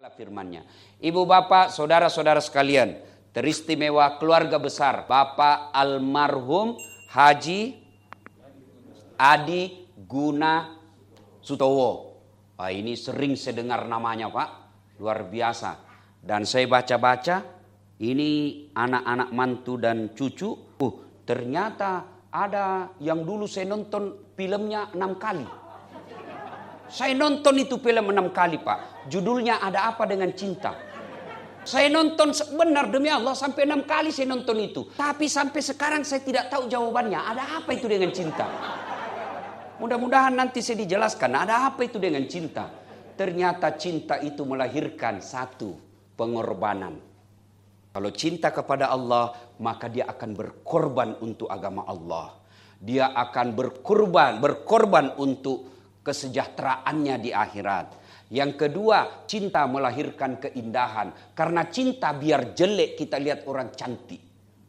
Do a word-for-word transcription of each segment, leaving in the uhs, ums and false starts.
Firman-Nya. Ibu bapak, saudara-saudara sekalian, teristimewa keluarga besar Bapak almarhum Haji Adi Guna Sutowo. Wah, ini sering saya dengar namanya Pak, luar biasa. Dan saya baca-baca, ini anak-anak mantu dan cucu. Uh, ternyata ada yang dulu saya nonton filmnya enam kali. Saya nonton itu film enam kali Pak. Judulnya Ada Apa Dengan Cinta. Saya nonton benar demi Allah sampai enam kali saya nonton itu. Tapi sampai sekarang saya tidak tahu jawabannya. Ada apa itu dengan cinta? Mudah-mudahan nanti saya dijelaskan. Ada apa itu dengan cinta? Ternyata cinta itu melahirkan satu pengorbanan. Kalau cinta kepada Allah, maka dia akan berkorban untuk agama Allah. Dia akan berkorban, berkorban untuk kesejahteraannya di akhirat. Yang kedua, cinta melahirkan keindahan. Karena cinta biar jelek kita lihat orang cantik.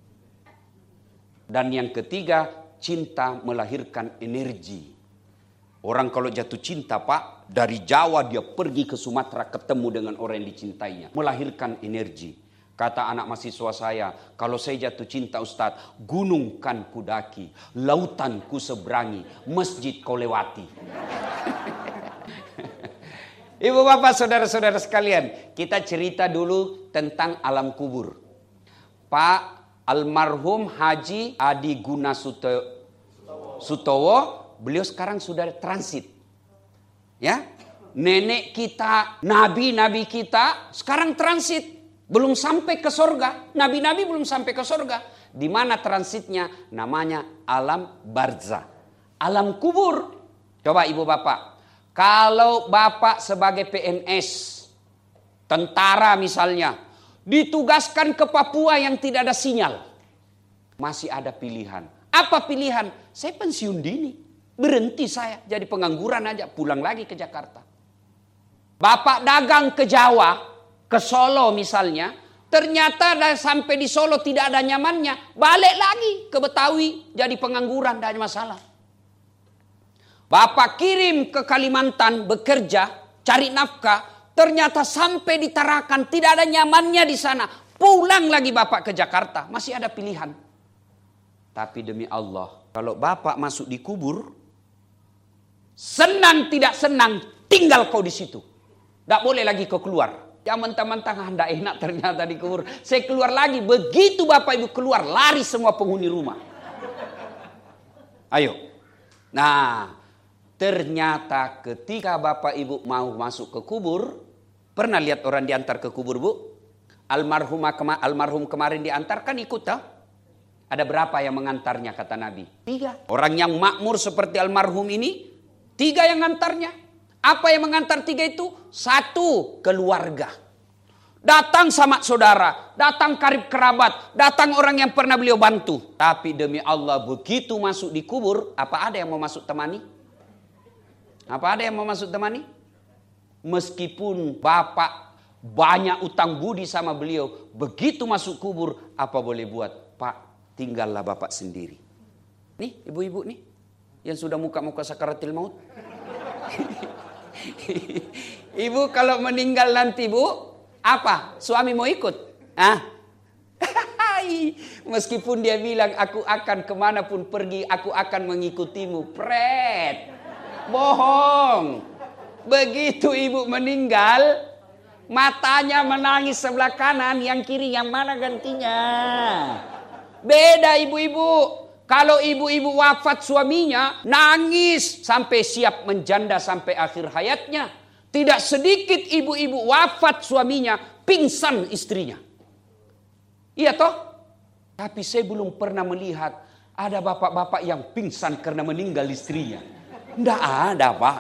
Dan yang ketiga, cinta melahirkan energi. Orang kalau jatuh cinta Pak, dari Jawa dia pergi ke Sumatera ketemu dengan orang yang dicintainya. Melahirkan energi. Kata anak mahasiswa saya, kalau saya jatuh cinta Ustadz, gunung kan kudaki, lautan ku seberangi, masjid kau lewati. Ibu bapak saudara-saudara sekalian, kita cerita dulu tentang alam kubur. Pak almarhum Haji Adi Guna Sutowo, beliau sekarang sudah transit. Ya, nenek kita, nabi-nabi kita sekarang transit. Belum sampai ke sorga, nabi-nabi belum sampai ke sorga. Di mana transitnya? Namanya alam barzah, alam kubur. Coba ibu bapak, kalau bapak sebagai P N S, tentara misalnya, ditugaskan ke Papua yang tidak ada sinyal, masih ada pilihan. Apa pilihan? Saya pensiun dini, berhenti saya jadi pengangguran aja, pulang lagi ke Jakarta. Bapak dagang ke Jawa, ke Solo misalnya, ternyata sampai di Solo tidak ada nyamannya, balik lagi ke Betawi jadi pengangguran, tidak ada masalah. Bapak kirim ke Kalimantan bekerja, cari nafkah, ternyata sampai di Tarakan tidak ada nyamannya di sana, pulang lagi Bapak ke Jakarta, masih ada pilihan. Tapi demi Allah, kalau Bapak masuk di kubur, senang tidak senang, tinggal kau di situ, tidak boleh lagi kau keluar. Jangan mentang-mentang anda enak ternyata di kubur. Saya keluar lagi. Begitu bapak ibu keluar, lari semua penghuni rumah. Ayo. Nah, ternyata ketika bapak ibu mau masuk ke kubur, pernah lihat orang diantar ke kubur bu? Almarhum, almarhum kemarin diantarkan ikut tak? Ada berapa yang mengantarnya kata Nabi? Tiga. Orang yang makmur seperti almarhum ini, tiga yang mengantarnya. Apa yang mengantar tiga itu? Satu, keluarga. Datang sama saudara, datang karib kerabat, datang orang yang pernah beliau bantu. Tapi demi Allah begitu masuk di kubur, apa ada yang mau masuk temani? Apa ada yang mau masuk temani? Meskipun bapak banyak utang budi sama beliau, begitu masuk kubur, apa boleh buat? Pak, tinggallah bapak sendiri. Nih ibu-ibu nih, yang sudah muka-muka sakaratil maut. Ibu kalau meninggal nanti bu, apa? Suami mau ikut? Ah? Meskipun dia bilang aku akan kemanapun pergi, aku akan mengikutimu. Pret, bohong. Begitu ibu meninggal, matanya menangis sebelah kanan, yang kiri yang mana gantinya? Beda ibu-ibu. Kalau ibu-ibu wafat suaminya, nangis sampai siap menjanda sampai akhir hayatnya. Tidak sedikit ibu-ibu wafat suaminya, pingsan istrinya. Iya toh? Tapi saya belum pernah melihat ada bapak-bapak yang pingsan karena meninggal istrinya. Tidak ada pak.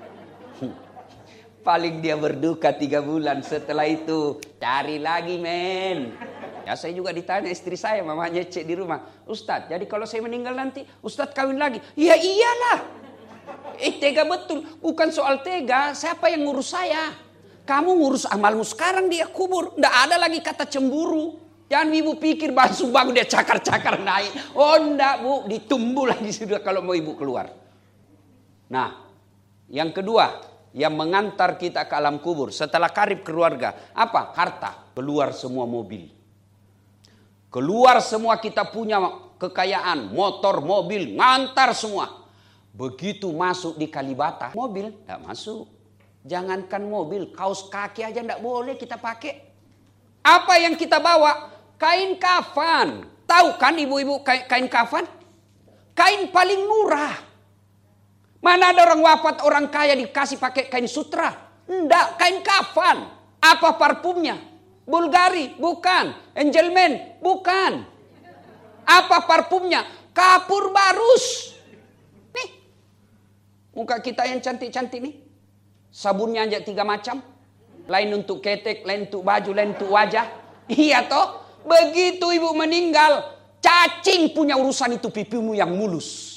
Paling dia berduka tiga bulan, setelah itu cari lagi men. Ya saya juga ditanya istri saya, mamanya cek di rumah. Ustadz, jadi kalau saya meninggal nanti, Ustadz kawin lagi? Ya iyalah. Eh tega betul. Bukan soal tega, siapa yang ngurus saya? Kamu ngurus amalmu sekarang dia kubur. Nggak ada lagi kata cemburu. Jangan ibu pikir basuh bangun dia cakar-cakar naik. Oh enggak bu, ditumbuh lagi sudah kalau mau ibu keluar. Nah, yang kedua, yang mengantar kita ke alam kubur setelah karib keluarga. Apa? Harta. Keluar semua mobil. Keluar semua kita punya kekayaan, motor, mobil, ngantar semua. Begitu masuk di Kalibata, mobil tidak masuk. Jangankan mobil, kaos kaki aja tidak boleh kita pakai. Apa yang kita bawa? Kain kafan. Tahu kan ibu-ibu kain, kain kafan? Kain paling murah. Mana ada orang wafat, orang kaya dikasih pakai kain sutra? Enggak, kain kafan. Apa parfumnya? Bulgari? Bukan. Angelman? Bukan. Apa parfumnya? Kapur barus. Nih. Muka kita yang cantik-cantik nih. Sabunnya aja tiga macam. Lain untuk ketek, lain untuk baju, lain untuk wajah. Iya toh? Begitu ibu meninggal, cacing punya urusan itu pipimu yang mulus.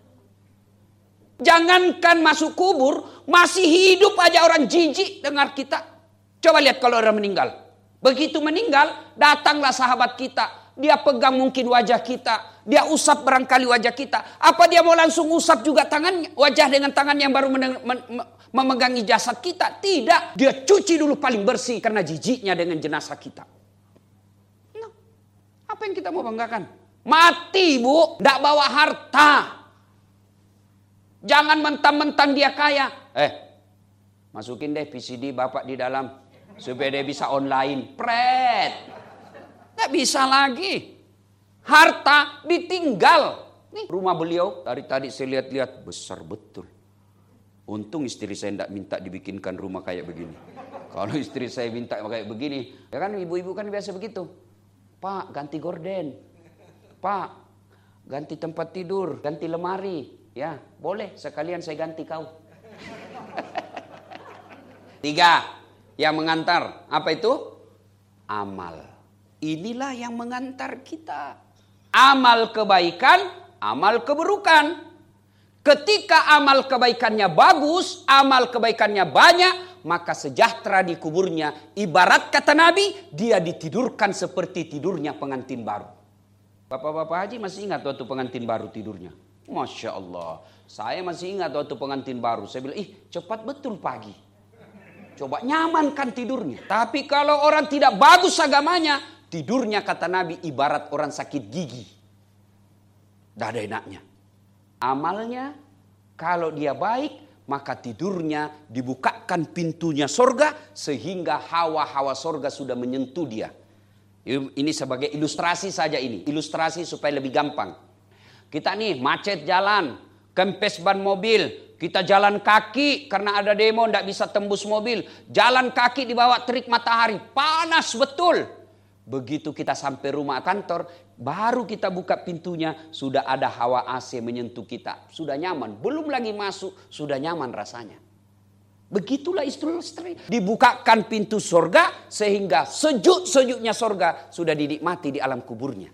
Jangankan masuk kubur, masih hidup aja orang jijik dengar kita. Coba lihat kalau orang meninggal. Begitu meninggal, datanglah sahabat kita. Dia pegang mungkin wajah kita. Dia usap barangkali wajah kita. Apa dia mau langsung usap juga tangannya, wajah dengan tangan yang baru men- men- memegangi jasad kita? Tidak. Dia cuci dulu paling bersih karena jijiknya dengan jenazah kita. Nah, apa yang kita mau banggakan? Mati bu, tidak bawa harta. Jangan mentang-mentang dia kaya. Eh, masukin deh P C D bapak di dalam supaya dia bisa online. Pret. Tidak bisa lagi. Harta ditinggal. Nih rumah beliau dari tadi saya lihat-lihat besar betul. Untung istri saya tidak minta dibikinkan rumah kayak begini. Kalau istri saya minta kayak begini, ya kan ibu-ibu kan biasa begitu. Pak ganti gorden. Pak ganti tempat tidur, ganti lemari. Ya boleh sekalian saya ganti kau. Tiga yang mengantar apa itu? Amal. Inilah yang mengantar kita. Amal kebaikan, amal keburukan. Ketika amal kebaikannya bagus, amal kebaikannya banyak, maka sejahtera di kuburnya. Ibarat kata Nabi, dia ditidurkan seperti tidurnya pengantin baru. Bapak-bapak haji masih ingat waktu pengantin baru tidurnya? Masya Allah. Saya masih ingat waktu pengantin baru. Saya bilang, ih cepat betul pagi. Coba nyamankan tidurnya. Tapi kalau orang tidak bagus agamanya, tidurnya kata Nabi ibarat orang sakit gigi. Tidak ada enaknya. Amalnya kalau dia baik, maka tidurnya dibukakan pintunya sorga sehingga hawa-hawa sorga sudah menyentuh dia. Ini sebagai ilustrasi saja ini. Ilustrasi supaya lebih gampang. Kita nih macet jalan, kempes ban mobil. Kita jalan kaki karena ada demo tidak bisa tembus mobil. Jalan kaki di bawah terik matahari. Panas betul. Begitu kita sampai rumah kantor, baru kita buka pintunya, sudah ada hawa A C menyentuh kita. Sudah nyaman, belum lagi masuk, sudah nyaman rasanya. Begitulah istri-istri. Dibukakan pintu sorga, sehingga sejuk-sejuknya sorga sudah dinikmati di alam kuburnya.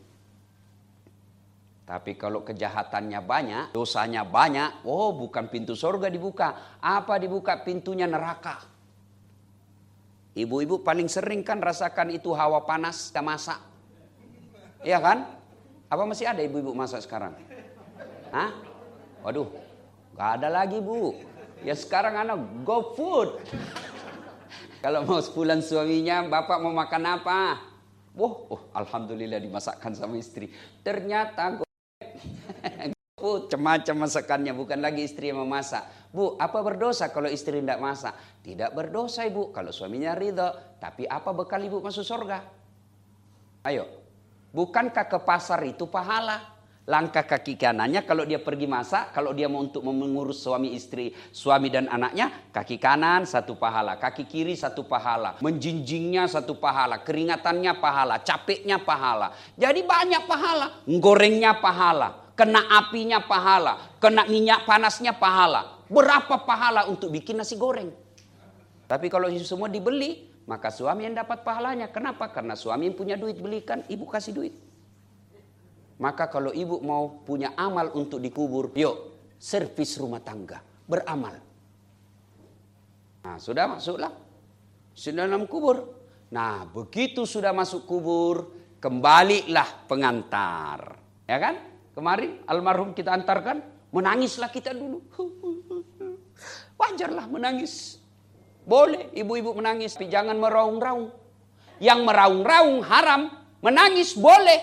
Tapi kalau kejahatannya banyak, dosanya banyak, oh bukan pintu sorga dibuka. Apa dibuka? Pintunya neraka. Ibu-ibu paling sering kan rasakan itu hawa panas, kita masak. Iya kan? Apa masih ada ibu-ibu masak sekarang? Hah? Waduh, gak ada lagi bu. Ya sekarang anak go food. Kalau mau sebulan suaminya, bapak mau makan apa? Wah, oh, alhamdulillah dimasakkan sama istri. Ternyata go food, macam-macam masakannya, bukan lagi istri yang memasak. Bu, apa berdosa kalau istri tidak masak? Tidak berdosa ibu, kalau suaminya ridho. Tapi apa bekal ibu masuk surga? Ayo, bukankah ke pasar itu pahala? Langkah kaki kanannya kalau dia pergi masak, kalau dia mau untuk mengurus suami istri, suami dan anaknya, kaki kanan satu pahala, kaki kiri satu pahala, menjinjingnya satu pahala, keringatannya pahala, capeknya pahala. Jadi banyak pahala, gorengnya pahala, kena apinya pahala, kena minyak panasnya pahala. Berapa pahala untuk bikin nasi goreng? Tapi kalau itu semua dibeli, maka suami yang dapat pahalanya. Kenapa? Karena suami yang punya duit belikan, ibu kasih duit. Maka kalau ibu mau punya amal untuk dikubur, yuk servis rumah tangga, beramal. Nah sudah masuklah, sudah dalam kubur. Nah begitu sudah masuk kubur, kembalilah pengantar. Ya kan? Kemarin almarhum kita antarkan, menangislah kita dulu. wajarlah menangis. Boleh ibu-ibu menangis, tapi jangan meraung-raung. Yang meraung-raung haram, menangis boleh.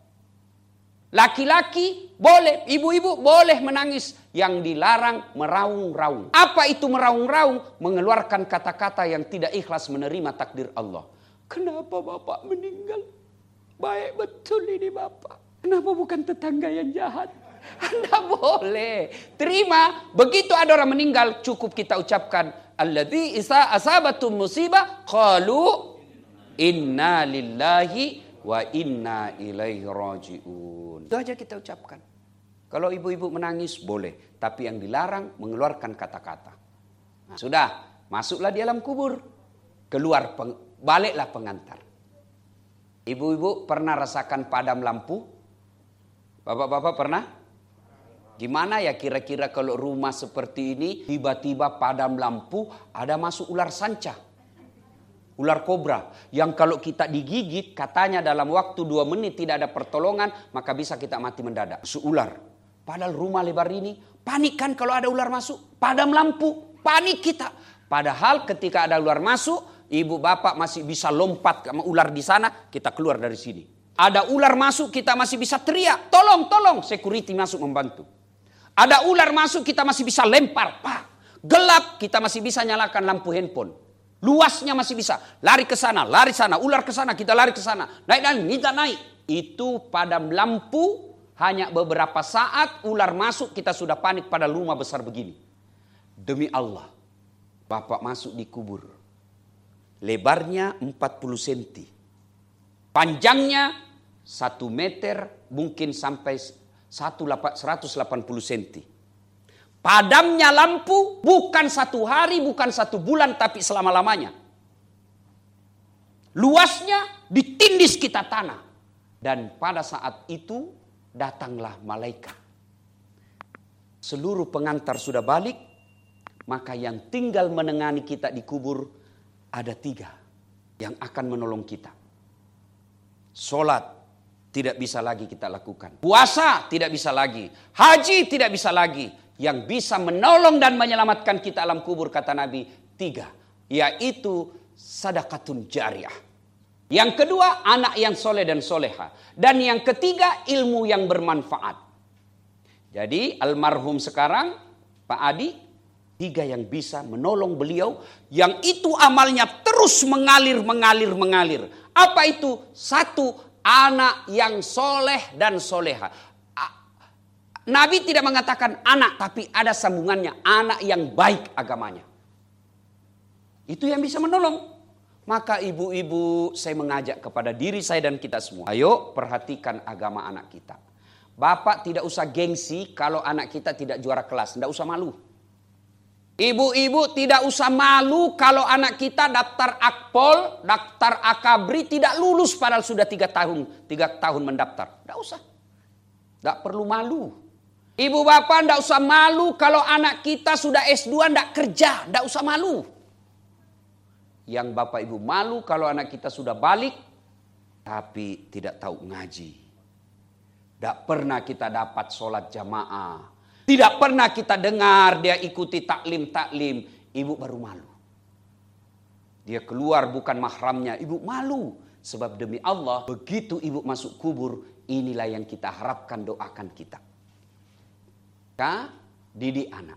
Laki-laki boleh, ibu-ibu boleh menangis. Yang dilarang meraung-raung. Apa itu meraung-raung? Mengeluarkan kata-kata yang tidak ikhlas menerima takdir Allah. Kenapa bapak meninggal? Baik betul ini bapak. Kenapa bukan tetangga yang jahat? Anda boleh terima. Begitu ada orang meninggal, cukup kita ucapkan alladzi isa asabatum musibah qalu inna lillahi wa inna ilaihi rajiun. Itu aja kita ucapkan. Kalau ibu-ibu menangis boleh, tapi yang dilarang mengeluarkan kata-kata. Nah, sudah, masuklah di alam kubur. Keluar peng, baliklah pengantar. Ibu-ibu pernah rasakan padam lampu? Bapak-bapak pernah? Gimana ya kira-kira kalau rumah seperti ini tiba-tiba padam lampu, ada masuk ular sanca. Ular kobra yang kalau kita digigit katanya dalam waktu dua menit tidak ada pertolongan, maka bisa kita mati mendadak. Masuk ular. Padahal rumah lebar ini panik kan kalau ada ular masuk. Padam lampu, panik kita. Padahal ketika ada ular masuk, ibu bapak masih bisa lompat sama ular di sana, kita keluar dari sini. Ada ular masuk, kita masih bisa teriak, tolong, tolong, security masuk membantu. Ada ular masuk, kita masih bisa lempar, pak. Gelap, kita masih bisa nyalakan lampu handphone. Luasnya masih bisa, lari ke sana, lari sana, ular ke sana, kita lari ke sana. Naik dan kita naik. Itu padam lampu, hanya beberapa saat ular masuk, kita sudah panik pada rumah besar begini. Demi Allah, bapak masuk di kubur. Lebarnya empat puluh sentimeter. Panjangnya satu meter, mungkin sampai seratus delapan puluh sentimeter. Padamnya lampu bukan satu hari, bukan satu bulan, tapi selama-lamanya. Luasnya ditindis kita tanah. Dan pada saat itu datanglah malaikat. Seluruh pengantar sudah balik, maka yang tinggal menengani kita di kubur ada tiga yang akan menolong kita. Sholat tidak bisa lagi kita lakukan. Puasa tidak bisa lagi. Haji tidak bisa lagi. Yang bisa menolong dan menyelamatkan kita alam kubur kata Nabi tiga. Yaitu sadaqatun jariyah. Yang kedua anak yang soleh dan soleha. Dan yang ketiga ilmu yang bermanfaat. Jadi almarhum sekarang Pak Adi, tiga yang bisa menolong beliau. Yang itu amalnya terus mengalir, mengalir, mengalir. Apa itu? Satu, anak yang soleh dan soleha. Nabi tidak mengatakan anak, tapi ada sambungannya. Anak yang baik agamanya. Itu yang bisa menolong. Maka ibu-ibu, saya mengajak kepada diri saya dan kita semua. Ayo perhatikan agama anak kita. Bapak tidak usah gengsi kalau anak kita tidak juara kelas. Tidak usah malu. Ibu-ibu tidak usah malu kalau anak kita daftar akpol, daftar akabri tidak lulus padahal sudah tiga tahun, tiga tahun mendaftar. Tidak usah. Tidak perlu malu. Ibu bapak tidak usah malu kalau anak kita sudah S dua tidak kerja. Tidak usah malu. Yang bapak ibu malu kalau anak kita sudah balik tapi tidak tahu ngaji. Tidak pernah kita dapat sholat jamaah. Tidak pernah kita dengar dia ikuti taklim-taklim. Ibu baru malu. Dia keluar bukan mahramnya. Ibu malu. Sebab demi Allah begitu ibu masuk kubur. Inilah yang kita harapkan, doakan kita. Ka, didik anak.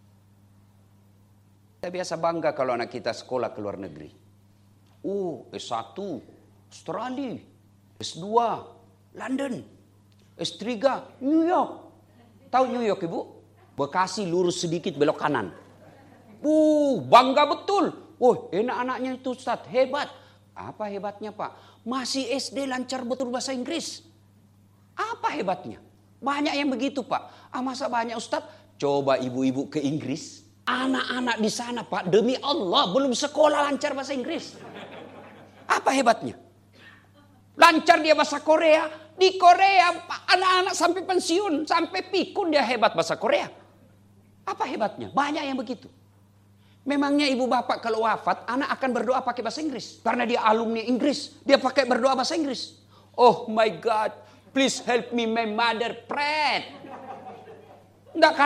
Kita biasa bangga kalau anak kita sekolah ke luar negeri. Oh, S satu, Australia. S dua, London. S tiga, New York. Tahu New York ibu? Bekasi lurus sedikit belok kanan. Uh, bangga betul. Oh, enak anaknya itu Ustaz, hebat. Apa hebatnya Pak? Masih S D lancar betul bahasa Inggris. Apa hebatnya? Banyak yang begitu Pak. Ah masa banyak Ustaz? Coba ibu-ibu ke Inggris. Anak-anak di sana Pak, demi Allah belum sekolah lancar bahasa Inggris. Apa hebatnya? Lancar dia bahasa Korea. Di Korea anak-anak sampai pensiun, sampai pikun dia hebat bahasa Korea. Apa hebatnya? Banyak yang begitu. Memangnya ibu bapak kalau wafat, anak akan berdoa pakai bahasa Inggris. Karena dia alumni Inggris, dia pakai berdoa bahasa Inggris. Oh my God, please help me my mother pray. Enggak kan?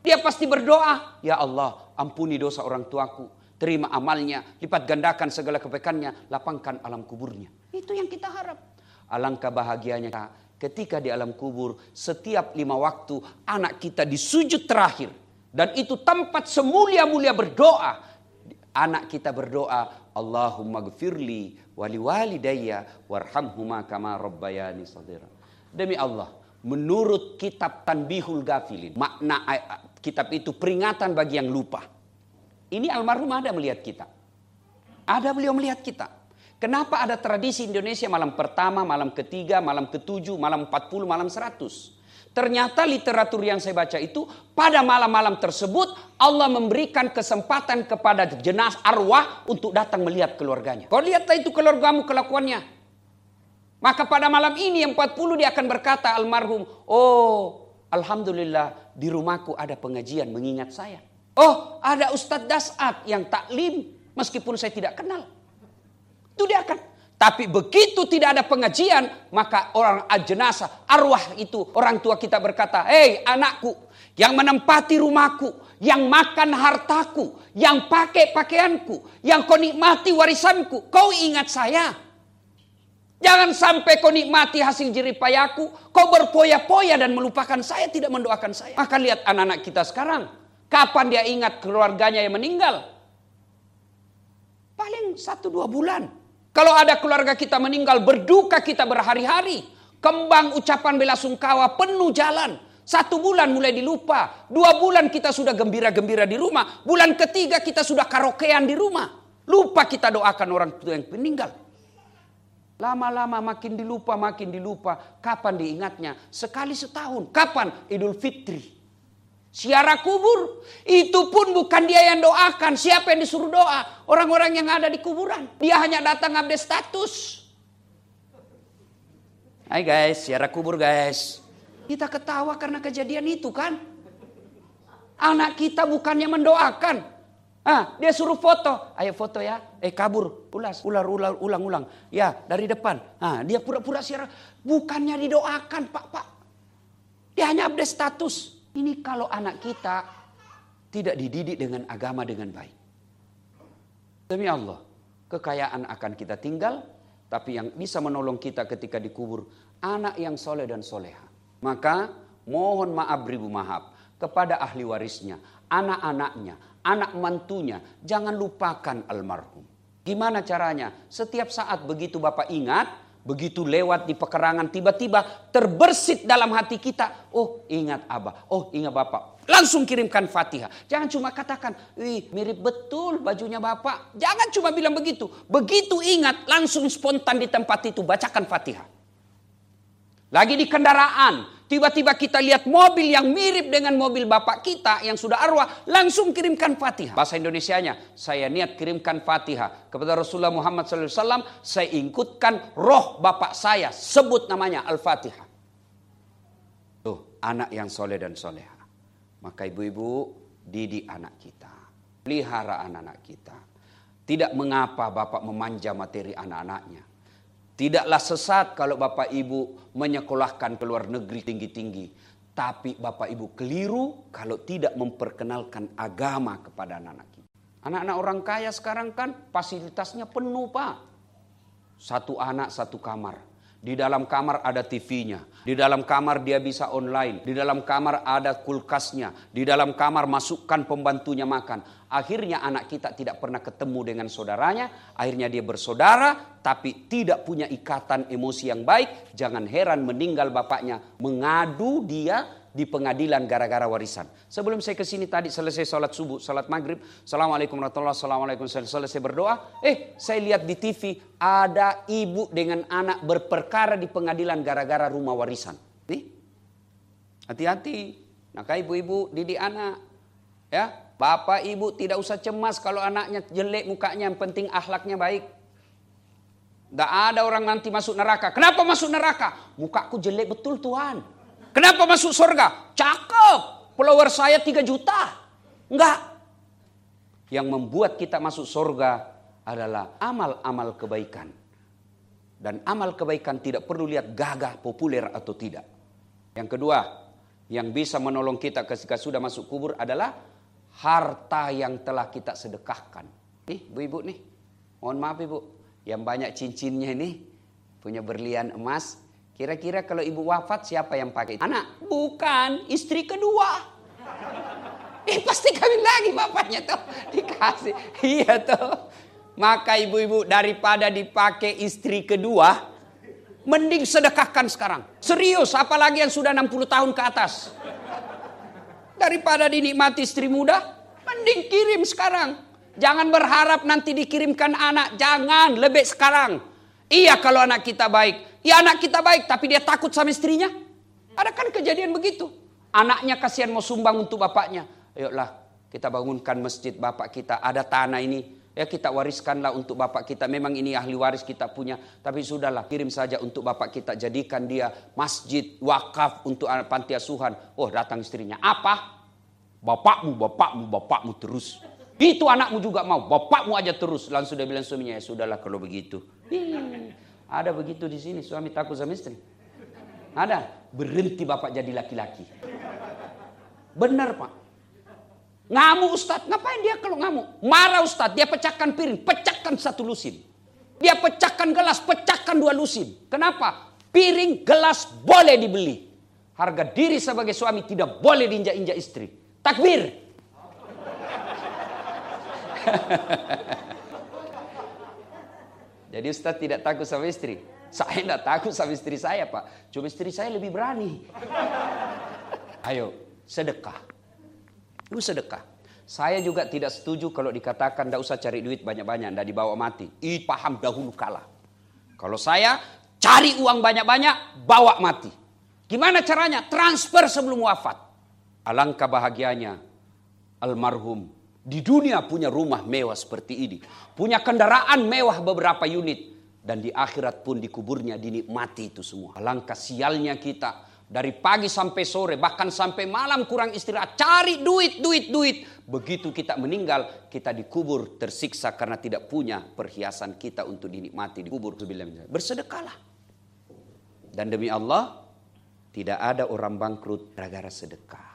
Dia pasti berdoa, ya Allah, ampuni dosa orang tuaku, terima amalnya, lipat gandakan segala kebaikannya, lapangkan alam kuburnya. Itu yang kita harap. Alangkah bahagianya ketika di alam kubur, setiap lima waktu anak kita di sujud terakhir. Dan itu tempat semulia-mulia berdoa. Anak kita berdoa, Allahumma gfirli wali walidayya warhamhuma kama rabbayani shaghira. Demi Allah, menurut kitab Tanbihul Ghafilin, makna kitab itu peringatan bagi yang lupa. Ini almarhum ada melihat kita. Ada beliau melihat kita. Kenapa ada tradisi Indonesia malam pertama, malam ketiga, malam ketujuh, malam empat puluh, malam seratus? Ternyata literatur yang saya baca itu pada malam-malam tersebut Allah memberikan kesempatan kepada jenazah arwah untuk datang melihat keluarganya. Kau lihatlah itu keluargamu kelakuannya. Maka pada malam ini yang empat puluh dia akan berkata almarhum, oh alhamdulillah di rumahku ada pengajian mengingat saya. Oh ada Ustadz Das'at yang taklim meskipun saya tidak kenal. Itu dia akan. Tapi begitu tidak ada pengajian, maka orang jenazah, arwah itu, orang tua kita berkata, hei anakku, yang menempati rumahku, yang makan hartaku, yang pakai pakaianku, yang kau nikmati warisanku, kau ingat saya. Jangan sampai kau nikmati hasil jeripayahku, kau berpoya-poya dan melupakan saya, tidak mendoakan saya. Maka lihat anak-anak kita sekarang, kapan dia ingat keluarganya yang meninggal? Paling satu dua bulan. Kalau ada keluarga kita meninggal, berduka kita berhari-hari. Kembang ucapan bela sungkawa penuh jalan. Satu bulan mulai dilupa. Dua bulan kita sudah gembira-gembira di rumah. Bulan ketiga kita sudah karaokean di rumah. Lupa kita doakan orang tua yang meninggal. Lama-lama makin dilupa, makin dilupa. Kapan diingatnya? Sekali setahun. Kapan? Idul Fitri. Ziarah kubur, itu pun bukan dia yang doakan. Siapa yang disuruh doa? Orang-orang yang ada di kuburan. Dia hanya datang update status. Hai guys, ziarah kubur guys. Kita ketawa karena kejadian itu kan. Anak kita bukannya mendoakan. Ah, dia suruh foto. Ayo foto ya. Eh kabur, ulas, ular, ular, ulang, ulang. Ya, dari depan. Ah, dia pura-pura ziarah. Bukannya didoakan, Pak, Pak. Dia hanya update status. Ini kalau anak kita tidak dididik dengan agama dengan baik. Demi Allah, kekayaan akan kita tinggal, tapi yang bisa menolong kita ketika dikubur, anak yang soleh dan soleha. Maka mohon maaf beribu maaf kepada ahli warisnya, anak-anaknya, anak mantunya, jangan lupakan almarhum. Gimana caranya? Setiap saat begitu Bapak ingat, begitu lewat di pekerangan tiba-tiba terbersit dalam hati kita. Oh ingat Abah, oh ingat Bapak. Langsung kirimkan Fatihah. Jangan cuma katakan, wih mirip betul bajunya Bapak. Jangan cuma bilang begitu. Begitu ingat langsung spontan di tempat itu bacakan Fatihah. Lagi di kendaraan. Tiba-tiba kita lihat mobil yang mirip dengan mobil bapak kita yang sudah arwah. Langsung kirimkan Fatihah. Bahasa Indonesianya, saya niat kirimkan Fatihah kepada Rasulullah Muhammad shallallahu alaihi wasallam. Saya ikutkan roh bapak saya. Sebut namanya Al-Fatihah. Tuh, anak yang soleh dan soleha. Maka ibu-ibu, didik anak kita. Pelihara anak-anak kita. Tidak mengapa bapak memanja materi anak-anaknya. Tidaklah sesat kalau bapak ibu menyekolahkan ke luar negeri tinggi-tinggi. Tapi bapak ibu keliru kalau tidak memperkenalkan agama kepada anak-anak kita. Anak-anak orang kaya sekarang kan fasilitasnya penuh Pak. Satu anak satu kamar. Di dalam kamar ada T V-nya. Di dalam kamar dia bisa online. Di dalam kamar ada kulkasnya. Di dalam kamar masukkan pembantunya makan. Akhirnya anak kita tidak pernah ketemu dengan saudaranya. Akhirnya dia bersaudara tapi tidak punya ikatan emosi yang baik. Jangan heran meninggal bapaknya. Mengadu dia di pengadilan gara-gara warisan. Sebelum saya ke sini tadi selesai sholat subuh, sholat maghrib. Assalamualaikum warahmatullahi wabarakatuh. Assalamualaikum. Selesai berdoa. Eh saya lihat di T V ada ibu dengan anak berperkara di pengadilan gara-gara rumah warisan. Nih, hati-hati. Maka ibu-ibu didik anak. Ya, bapak ibu tidak usah cemas kalau anaknya jelek mukanya. Yang penting akhlaknya baik. Tidak ada orang nanti masuk neraka. Kenapa masuk neraka? Mukaku jelek betul Tuhan. Kenapa masuk surga? Cakep. Follower saya tiga juta. Enggak. Yang membuat kita masuk surga adalah amal-amal kebaikan. Dan amal kebaikan tidak perlu lihat gagah, populer atau tidak. Yang kedua, yang bisa menolong kita ketika sudah masuk kubur adalah harta yang telah kita sedekahkan. Nih, ibu-ibu nih. Mohon maaf ibu, yang banyak cincinnya ini punya berlian emas. Kira-kira kalau ibu wafat siapa yang pakai? Anak, bukan, istri kedua. Eh pasti kawin lagi bapaknya tuh dikasih. Iya tuh. Maka ibu-ibu daripada dipakai istri kedua, mending sedekahkan sekarang. Serius, apalagi yang sudah enam puluh tahun ke atas. Daripada dinikmati istri muda, mending kirim sekarang. Jangan berharap nanti dikirimkan anak. Jangan, lebih sekarang. Iya kalau anak kita baik. Ya anak kita baik, tapi dia takut sama istrinya. Ada kan kejadian begitu. Anaknya kasihan mau sumbang untuk bapaknya. Ayolah kita bangunkan masjid bapak kita. Ada tanah ini. Ya kita wariskanlah untuk bapak kita. Memang ini ahli waris kita punya. Tapi sudahlah kirim saja untuk bapak kita. Jadikan dia masjid wakaf untuk anak panti asuhan. Oh datang istrinya. Apa? Bapakmu, bapakmu, bapakmu terus. Itu anakmu juga mau. Bapakmu aja terus. Langsung dia bilang suaminya. Ya sudahlah kalau begitu. Hii, ada begitu di sini. Suami takut sama istri. Ada. Berhenti bapak jadi laki-laki. Benar pak. Ngamuk Ustadz, ngapain dia kalau ngamuk? Marah Ustadz, dia pecahkan piring, pecahkan satu lusin. Dia pecahkan gelas, pecahkan dua lusin. Kenapa? Piring, gelas boleh dibeli. Harga diri sebagai suami tidak boleh diinjak-injak istri. Takbir. Jadi Ustadz tidak takut sama istri. Saya tidak takut sama istri saya pak. Cuma istri saya lebih berani. Ayo, sedekah. Itu sedekah. Saya juga tidak setuju kalau dikatakan tidak usah cari duit banyak-banyak, tidak dibawa mati. Ih paham dahulu kala. Kalau saya cari uang banyak-banyak, bawa mati. Gimana caranya? Transfer sebelum wafat. Alangkah bahagianya almarhum di dunia punya rumah mewah seperti ini. Punya kendaraan mewah beberapa unit. Dan di akhirat pun dikuburnya dinikmati itu semua. Alangkah sialnya kita. Dari pagi sampai sore, bahkan sampai malam kurang istirahat. Cari duit, duit, duit. Begitu kita meninggal, kita dikubur tersiksa karena tidak punya perhiasan kita untuk dinikmati. Dikubur. Bersedekahlah. Dan demi Allah, tidak ada orang bangkrut gara-gara sedekah.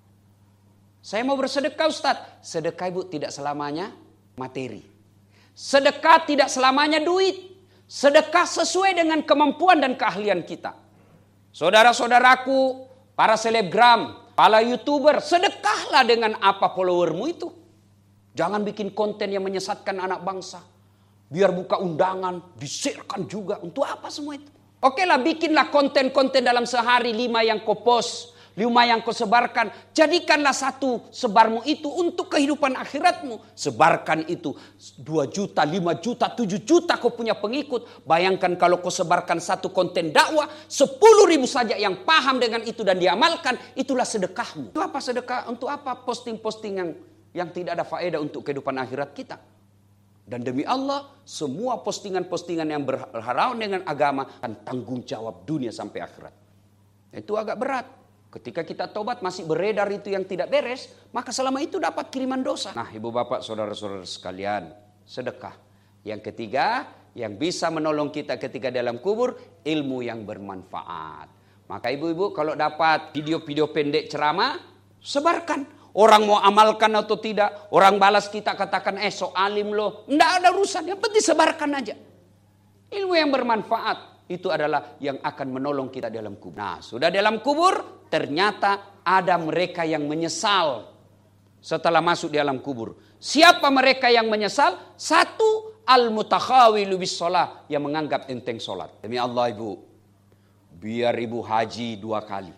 Saya mau bersedekah Ustadz. Sedekah ibu tidak selamanya materi. Sedekah tidak selamanya duit. Sedekah sesuai dengan kemampuan dan keahlian kita. Saudara-saudaraku, para selebgram, para youtuber, sedekahlah dengan apa followermu itu. Jangan bikin konten yang menyesatkan anak bangsa. Biar buka undangan, di-sharekan juga. Untuk apa semua itu? Oke lah, bikinlah konten-konten dalam sehari lima yang kau post. Lima yang kau sebarkan. Jadikanlah satu sebarmu itu untuk kehidupan akhiratmu. Sebarkan itu dua juta, lima juta, tujuh juta kau punya pengikut. Bayangkan kalau kau sebarkan satu konten dakwah. Sepuluh ribu saja yang paham dengan itu dan diamalkan. Itulah sedekahmu. Itu apa sedekah? Untuk apa posting-posting yang, yang tidak ada faedah untuk kehidupan akhirat kita? Dan demi Allah, semua postingan-postingan yang berhubungan dengan agama akan tanggung jawab dunia sampai akhirat. Itu agak berat. Ketika kita tobat masih beredar itu yang tidak beres, maka selama itu dapat kiriman dosa. Nah ibu bapak saudara-saudara sekalian, sedekah. Yang ketiga, yang bisa menolong kita ketika dalam kubur, ilmu yang bermanfaat. Maka ibu-ibu kalau dapat video-video pendek ceramah, sebarkan. Orang mau amalkan atau tidak, orang balas kita katakan, eh so alim loh. Tidak ada urusan, yang penting sebarkan aja. Ilmu yang bermanfaat. Itu adalah yang akan menolong kita dalam kubur. Nah, sudah dalam kubur, ternyata ada mereka yang menyesal setelah masuk di dalam kubur. Siapa mereka yang menyesal? Satu, al-mutakhawilu bis shalah, yang menganggap enteng solat. Demi Allah ibu, biar ibu haji dua kali.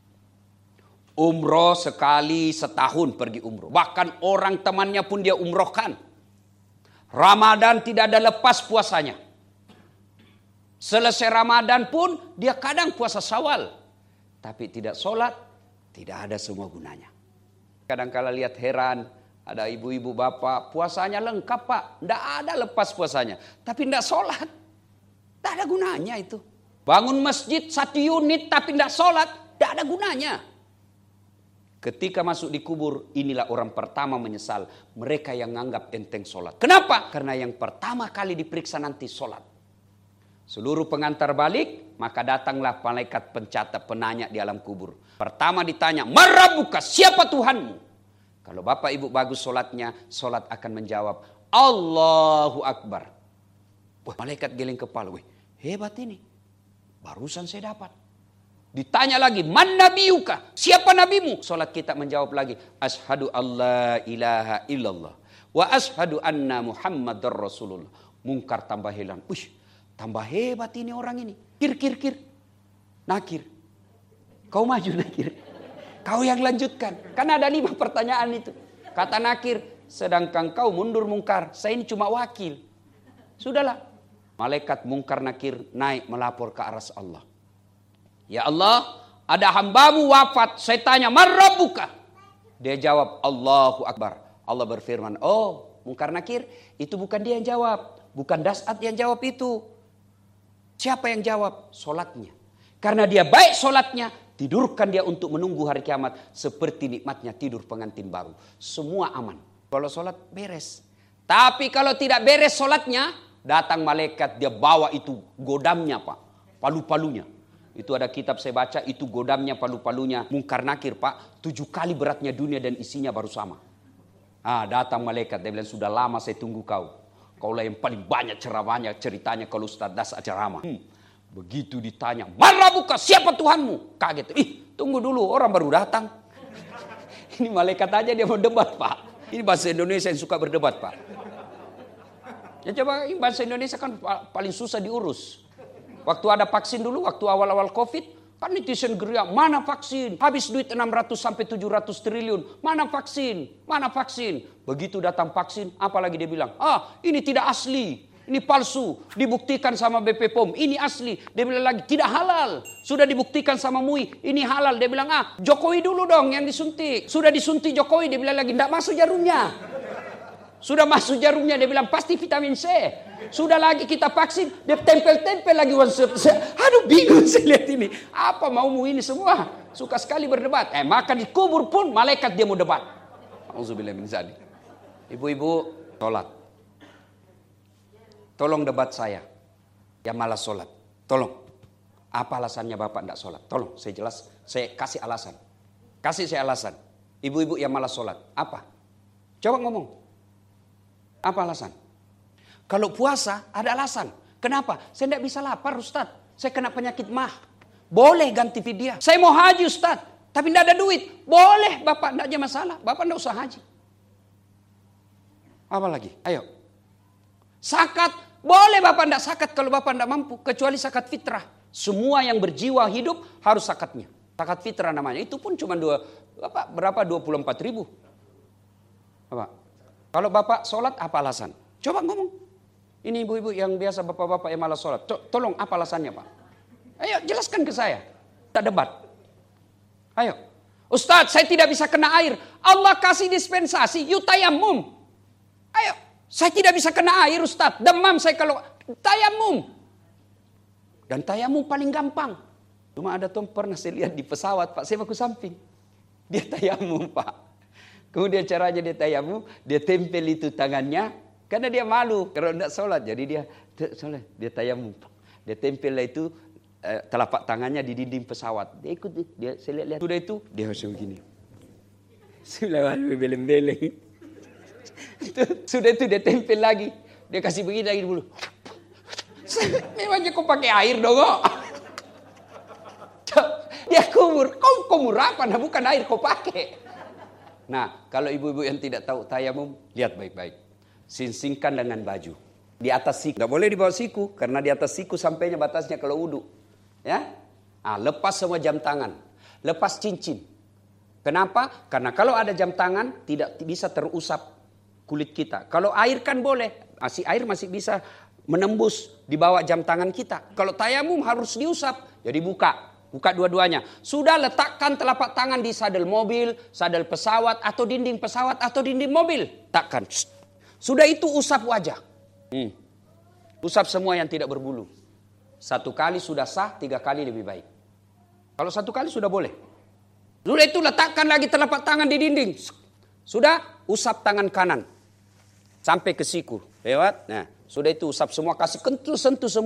Umroh sekali setahun pergi umroh. Bahkan orang temannya pun dia umrohkan. Ramadan tidak ada lepas puasanya. Selesai Ramadan pun dia kadang puasa Syawal. Tapi tidak sholat, tidak ada semua gunanya. Kadang-kala lihat heran, ada ibu-ibu bapak, puasanya lengkap pak. Tidak ada lepas puasanya. Tapi tidak sholat. Tidak ada gunanya itu. Bangun masjid satu unit tapi tidak sholat, tidak ada gunanya. Ketika masuk di kubur, inilah orang pertama menyesal. Mereka yang menganggap enteng sholat. Kenapa? Karena yang pertama kali diperiksa nanti sholat. Seluruh pengantar balik, maka datanglah malaikat pencatat penanya di alam kubur. Pertama ditanya, "Marabuka, siapa Tuhanmu?" Kalau bapak ibu bagus solatnya, solat akan menjawab, "Allahu Akbar." Wah, malaikat geleng kepala, wih, hebat ini. Barusan saya dapat. Ditanya lagi, "Man nabiyuka?" Siapa nabimu? Solat kita menjawab lagi, "Ashhadu alla ilaha illallah wa ashhadu anna Muhammadar Rasulullah." Mungkar tambah heran. Wih, tambah hebat ini orang ini. Kir, kir, kir. Nakir. Kau maju Nakir. Kau yang lanjutkan. Kan ada lima pertanyaan itu. Kata Nakir, sedangkan kau mundur Mungkar. Saya ini cuma wakil. Sudahlah. Malaikat Mungkar Nakir naik melapor ke aras Allah. "Ya Allah, ada hambamu wafat. Saya tanya, man rabbuka?" Dia jawab, "Allahu Akbar." Allah berfirman, "Oh, Mungkar Nakir, itu bukan dia yang jawab. Bukan Dasat yang jawab itu. Siapa yang jawab? Solatnya. Karena dia baik solatnya, tidurkan dia untuk menunggu hari kiamat. Seperti nikmatnya tidur pengantin baru. Semua aman. Kalau solat beres. Tapi kalau tidak beres solatnya, datang malaikat, dia bawa itu godamnya Pak. Palu-palunya. Itu ada kitab saya baca, itu godamnya, palu-palunya. Mungkar Nakir Pak, tujuh kali beratnya dunia dan isinya baru sama. Ah, datang malaikat, dia bilang, "Sudah lama saya tunggu kau. Kaulah yang paling banyak ceramahnya, ceritanya kalau Ustaz Dasat ceramah." Hmm. Begitu ditanya, "Man rabbuka, siapa Tuhanmu?" Kaget. Ih, tunggu dulu, orang baru datang. Ini malaikat aja dia mau debat Pak. Ini bahasa Indonesia yang suka berdebat Pak. Ya coba, ini bahasa Indonesia kan paling susah diurus. Waktu ada vaksin dulu, waktu awal-awal Covid, kan netizen geria, "Mana vaksin? Habis duit enam ratus sampai tujuh ratus triliun. Mana vaksin? Mana vaksin?" Begitu datang vaksin, apalagi dia bilang, "Ah, ini tidak asli. Ini palsu. Dibuktikan sama B P P O M. Ini asli." Dia bilang lagi, "Tidak halal. Sudah dibuktikan sama M U I. Ini halal." Dia bilang, "Ah, Jokowi dulu dong yang disuntik." Sudah disuntik Jokowi. Dia bilang lagi, "Tidak masuk jarumnya." Sudah masuk jarumnya. Dia bilang, "Pasti vitamin C." Sudah lagi kita vaksin, dia tempel-tempel lagi. Aduh, bingung saya lihat ini. Apa maumu ini semua? Suka sekali berdebat. Eh, maka di kubur pun malaikat dia mau debat. Auzubillah min dzalik. Ibu-ibu, sholat. Tolong debat saya. Yang malas sholat. Tolong. Apa alasannya Bapak tidak sholat? Tolong, saya jelas. Saya kasih alasan. Kasih saya alasan. Ibu-ibu yang malas sholat. Apa? Coba ngomong. Apa alasan? Kalau puasa ada alasan. Kenapa? Saya tidak bisa lapar Ustaz. Saya kena penyakit mah. Boleh ganti fidyah. Saya mau haji Ustaz. Tapi tidak ada duit. Boleh Bapak, tidak ada masalah. Bapak tidak usah haji. Apa lagi? Ayo. Sakat. Boleh Bapak tidak sakat kalau Bapak tidak mampu. Kecuali sakat fitrah. Semua yang berjiwa hidup harus sakatnya. Sakat fitrah namanya. Itu pun cuma dua, Bapak, berapa? dua puluh empat ribu. Bapak. Kalau Bapak sholat apa alasan? Coba ngomong. Ini ibu-ibu yang biasa bapak-bapak yang malas sholat. Tolong apa alasannya Pak? Ayo jelaskan ke saya. Kita debat. Ayo. Ustadz, saya tidak bisa kena air. Allah kasih dispensasi, yutayamum. Ayo. Saya tidak bisa kena air Ustadz. Demam saya kalau tayamum. Dan tayamum paling gampang. Cuma ada tuh pernah saya lihat di pesawat Pak. Saya baku samping. Dia tayamum Pak. Kemudian caranya dia tayamum. Dia tempel itu tangannya. Karena dia malu kalau tidak sholat. Jadi dia sholat, dia tayamum. Dia tempel itu eh, telapak tangannya di dinding pesawat. Dia ikut, dia saya lihat-lihat. Sudah itu dia harus begini. Sudah beleng-beleng. Sudah itu dia tempel lagi. Dia kasih begini lagi dulu. Memangnya kau pakai air dong? Dia kumur. Kau kumur apa? Nah, bukan air kau pakai. Nah, kalau ibu-ibu yang tidak tahu tayamum, lihat baik-baik. Singsingkan dengan baju. Di atas siku. Tidak boleh di bawah siku. Karena di atas siku sampainya batasnya kalau wudu. Ya? Nah, lepas semua jam tangan. Lepas cincin. Kenapa? Karena kalau ada jam tangan tidak bisa terusap kulit kita. Kalau air kan boleh. Masih air masih bisa menembus di bawah jam tangan kita. Kalau tayamum harus diusap. Jadi buka. Buka dua-duanya. Sudah letakkan telapak tangan di sadel mobil, sadel pesawat, atau dinding pesawat, atau dinding mobil. Takkan. Sudah itu usap wajah. Hmm. Usap semua yang tidak berbulu. Satu kali sudah sah, tiga kali lebih baik. Kalau satu kali sudah boleh. Sudah itu letakkan lagi telapak tangan di dinding. Sudah usap tangan kanan. Sampai ke siku. Lewat. Nah, sudah itu usap semua. Kasih kentul sentuh semua.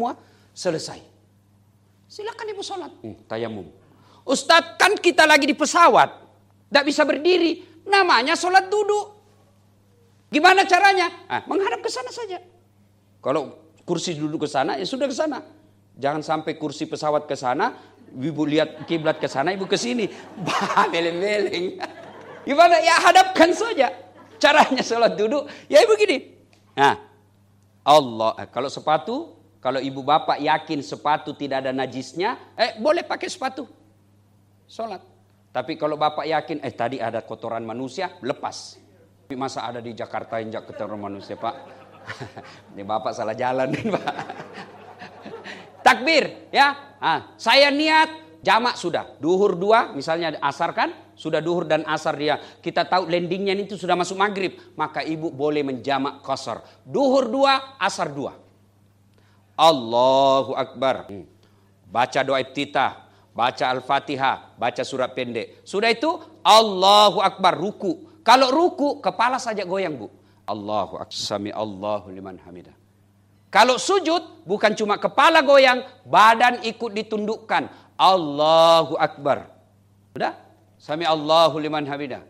Selesai. Silakan ibu sholat. Hmm, tayamum. Ustadz, kan kita lagi di pesawat. Tidak bisa berdiri. Namanya sholat duduk. Gimana caranya? Ah, menghadap ke sana saja. Kalau kursi duduk ke sana, ya sudah ke sana. Jangan sampai kursi pesawat ke sana, ibu lihat kiblat ke sana, ibu ke sini. Bah, beleng-beleng. Gimana? Ya hadapkan saja. Caranya sholat duduk, ya begini. Nah, Allah, kalau sepatu, kalau ibu bapak yakin sepatu tidak ada najisnya, eh boleh pakai sepatu. Sholat. Tapi kalau bapak yakin, eh tadi ada kotoran manusia, lepas. Tapi masa ada di Jakarta injak kotoran manusia, Pak? Ini bapak salah jalan, Pak. Takbir, ya. Nah, saya niat, jamak sudah. Duhur dua, misalnya asar kan, sudah duhur dan asar dia. Kita tahu landingnya itu sudah masuk maghrib. Maka ibu boleh menjamak qasar. Duhur dua, asar dua. Allahu Akbar. Hmm. Baca doa iftitah. Baca Al-Fatihah. Baca surat pendek. Sudah itu, Allahu Akbar, ruku. Kalau ruku, kepala saja goyang, Bu. Allahu Akbar. Sami Allahu liman hamidah. Kalau sujud, bukan cuma kepala goyang, badan ikut ditundukkan. Allahu Akbar. Sudah? Sami Allahu liman hamidah.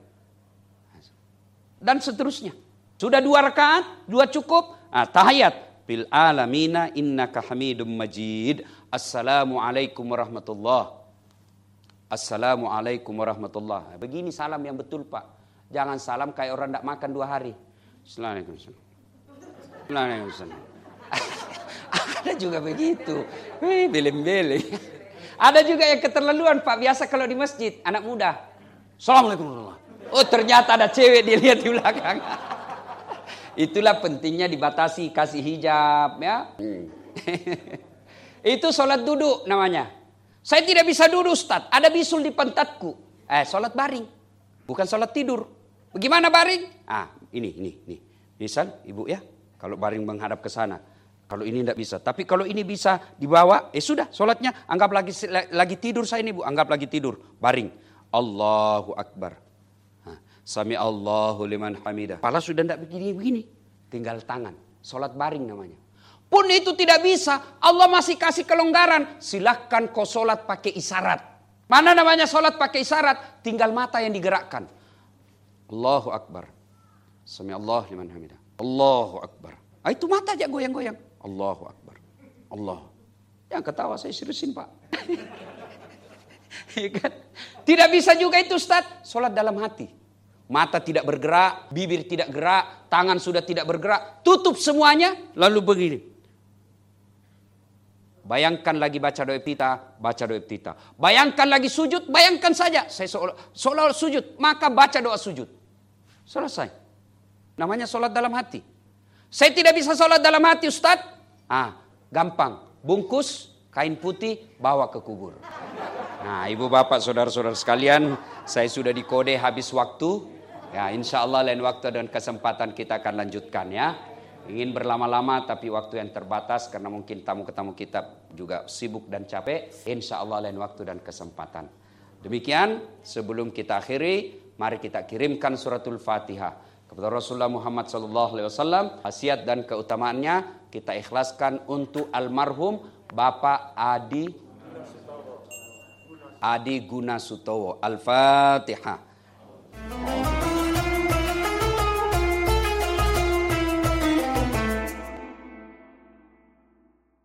Dan seterusnya. Sudah dua rakaat, dua cukup. Ah, tahiyat. Bil alamina innaka hamidum majid. Assalamualaikum warahmatullah. Assalamualaikum warahmatullah. Begini salam yang betul, Pak. Jangan salam kayak orang tidak makan dua hari. Assalamualaikum. Assalamualaikum. Ada juga begitu. Wih, beleng-beleng. Ada juga yang keterlaluan, Pak. Biasa kalau di masjid, anak muda. Assalamualaikum warahmatullahi wabarakatuh. Oh, ternyata ada cewek dilihat di belakang. Itulah pentingnya dibatasi, kasih hijab, ya. Hmm. Itu sholat duduk namanya. Saya tidak bisa duduk, Ustaz. Ada bisul di pantatku. Eh, sholat baring. Bukan sholat tidur. Bagaimana baring? Ah, ini, ini, ini. Misal, ibu ya. Kalau baring menghadap ke sana. Kalau ini tidak bisa. Tapi kalau ini bisa dibawa, eh sudah sholatnya. Anggap lagi lagi tidur saya ini, Bu. Anggap lagi tidur. Baring. Allahu Akbar. Nah, Sami Allahu liman hamidah. Kepala sudah tidak begini-begini. Tinggal tangan. Sholat baring namanya. Pun itu tidak bisa. Allah masih kasih kelonggaran. Silahkan kau sholat pakai isyarat. Mana namanya sholat pakai isyarat? Tinggal mata yang digerakkan. Allahu Akbar. Sami Allahu liman hamidah. Allahu Akbar. Ah, itu mata aja goyang-goyang. Allahu Akbar. Allah. Yang ketawa saya seriusin, Pak. Tidak bisa juga itu, Ustaz. Sholat dalam hati. Mata tidak bergerak, bibir tidak gerak, tangan sudah tidak bergerak. Tutup semuanya, lalu begini. Bayangkan lagi baca doa iftitah, baca doa iftitah. Bayangkan lagi sujud, bayangkan saja. Saya seolah sujud, maka baca doa sujud. Selesai. Namanya sholat dalam hati. Saya tidak bisa sholat dalam hati, Ustaz. Ah, gampang. Bungkus kain putih, bawa ke kubur. Nah, ibu bapak, saudara-saudara sekalian, saya sudah dikode habis waktu. Ya, insya Allah lain waktu dan kesempatan kita akan lanjutkan ya. Ingin berlama-lama tapi waktu yang terbatas karena mungkin tamu-tamu kita juga sibuk dan capek. Insya Allah lain waktu dan kesempatan. Demikian, sebelum kita akhiri, mari kita kirimkan suratul Fatihah kepada Rasulullah Muhammad sallallahu alaihi wasallam, khasiat dan keutamaannya kita ikhlaskan untuk almarhum Bapak Adi Adi Guna Sutowo. Al-Fatihah.